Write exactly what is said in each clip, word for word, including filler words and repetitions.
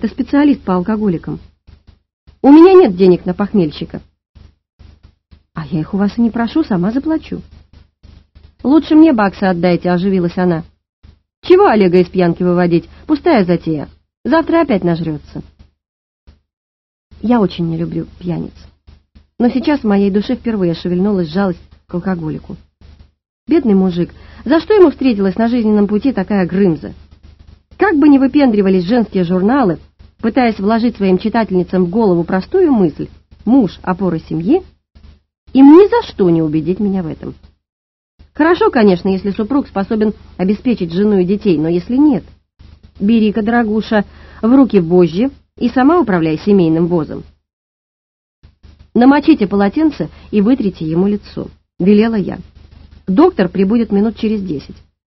Это специалист по алкоголикам. У меня нет денег на похмельщика. А я их у вас и не прошу, сама заплачу. Лучше мне баксы отдайте, оживилась она. Чего Олега из пьянки выводить? Пустая затея. Завтра опять нажрется. Я очень не люблю пьяниц. Но сейчас в моей душе впервые шевельнулась жалость к алкоголику. Бедный мужик, за что ему встретилась на жизненном пути такая Грымза? Как бы ни выпендривались женские журналы, пытаясь вложить своим читательницам в голову простую мысль «муж – опора семьи», им ни за что не убедить меня в этом. Хорошо, конечно, если супруг способен обеспечить жену и детей, но если нет, бери-ка, дорогуша, в руки вожжи и сама управляй семейным возом. Намочите полотенце и вытрите ему лицо, велела я. Доктор прибудет минут через десять.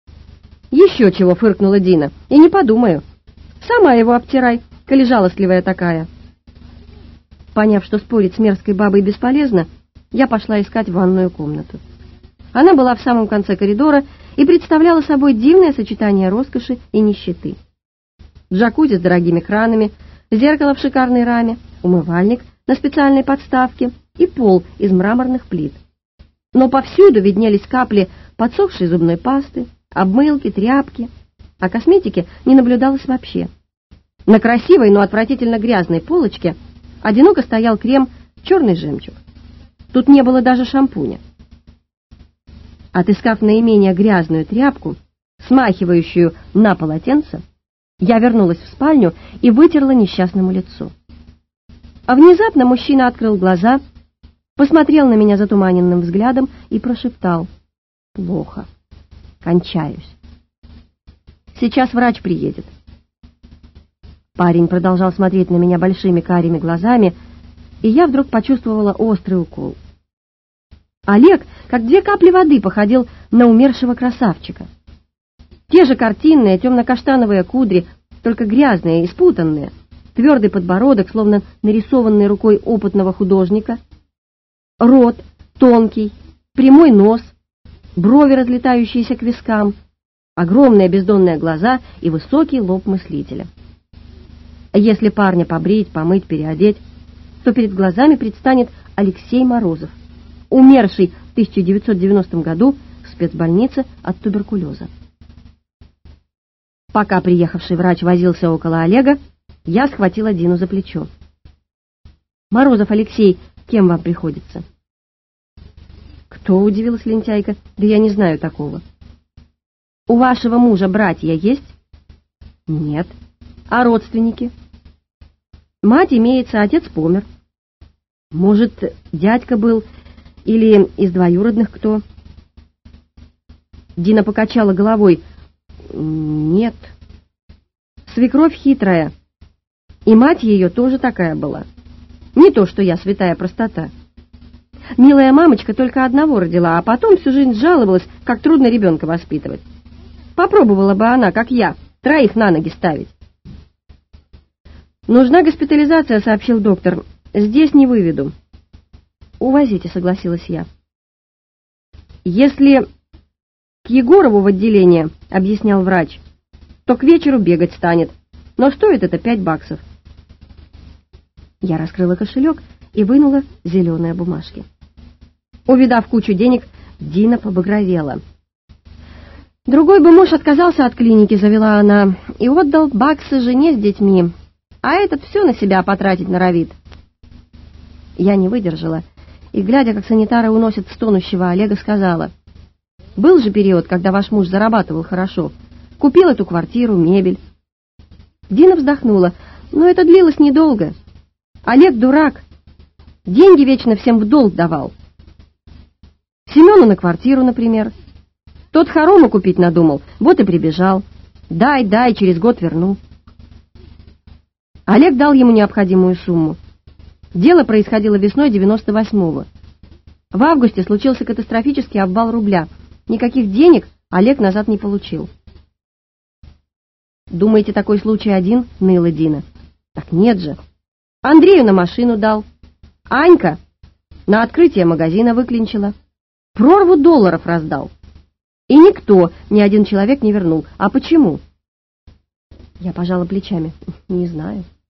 Еще чего, фыркнула Дина, и не подумаю. Сама его обтирай, коли жалостливая такая. Поняв, что спорить с мерзкой бабой бесполезно, я пошла искать ванную комнату. Она была в самом конце коридора и представляла собой дивное сочетание роскоши и нищеты. Джакузи с дорогими кранами, зеркало в шикарной раме, умывальник на специальной подставке и пол из мраморных плит. Но повсюду виднелись капли подсохшей зубной пасты, обмылки, тряпки, а косметики не наблюдалось вообще. На красивой, но отвратительно грязной полочке одиноко стоял крем «Черный жемчуг». Тут не было даже шампуня. Отыскав наименее грязную тряпку, смахивающую на полотенце, я вернулась в спальню и вытерла несчастному лицо. А внезапно мужчина открыл глаза, посмотрел на меня затуманенным взглядом и прошептал: «Плохо. Кончаюсь. Сейчас врач приедет». Парень продолжал смотреть на меня большими карими глазами, и я вдруг почувствовала острый укол. Олег, как две капли воды, походил на умершего красавчика. Те же картинные темно-каштановые кудри, только грязные и спутанные, твердый подбородок, словно нарисованный рукой опытного художника, рот тонкий, прямой нос, брови, разлетающиеся к вискам, огромные бездонные глаза и высокий лоб мыслителя. Если парня побрить, помыть, переодеть, то перед глазами предстанет Алексей Морозов, умерший в тысяча девятьсот девяностом году в спецбольнице от туберкулеза. Пока приехавший врач возился около Олега, я схватила Дину за плечо. «Морозов Алексей, кем вам приходится?» «Кто?» — удивилась лентяйка. «Да я не знаю такого». «У вашего мужа братья есть?» «Нет». «А родственники?» «Мать имеется, отец помер». «Может, дядька был или из двоюродных кто?» Дина покачала головой. «Нет. Свекровь хитрая, и мать ее тоже такая была. Не то, что я святая простота. Милая мамочка только одного родила, а потом всю жизнь жаловалась, как трудно ребенка воспитывать. Попробовала бы она, как я, троих на ноги ставить». «Нужна госпитализация», — сообщил доктор. «Здесь не выведу». «Увозите», — согласилась я. «Если к Егорову в отделение», — объяснял врач, — «то к вечеру бегать станет. Но стоит это пять баксов». Я раскрыла кошелек и вынула зеленые бумажки. Увидав кучу денег, Дина побагровела. «Другой бы муж отказался от клиники», — завела она, — «и отдал баксы жене с детьми, а этот все на себя потратить норовит». Я не выдержала и, глядя, как санитары уносят стонущего Олега, сказала: «Был же период, когда ваш муж зарабатывал хорошо, купил эту квартиру, мебель». Дина вздохнула. «Но это длилось недолго. Олег дурак, деньги вечно всем в долг давал. Семену на квартиру, например. Тот хорому купить надумал, вот и прибежал. Дай, дай, через год верну». Олег дал ему необходимую сумму. Дело происходило весной девяносто восьмого. В августе случился катастрофический обвал рубля. Никаких денег Олег назад не получил. «Думаете, такой случай один?» — ныла Дина. «Так нет же. Андрею на машину дал. Анька на открытие магазина выклинчила. Прорву долларов раздал. И никто, ни один человек не вернул. А почему?» Я пожала плечами. Не знаю.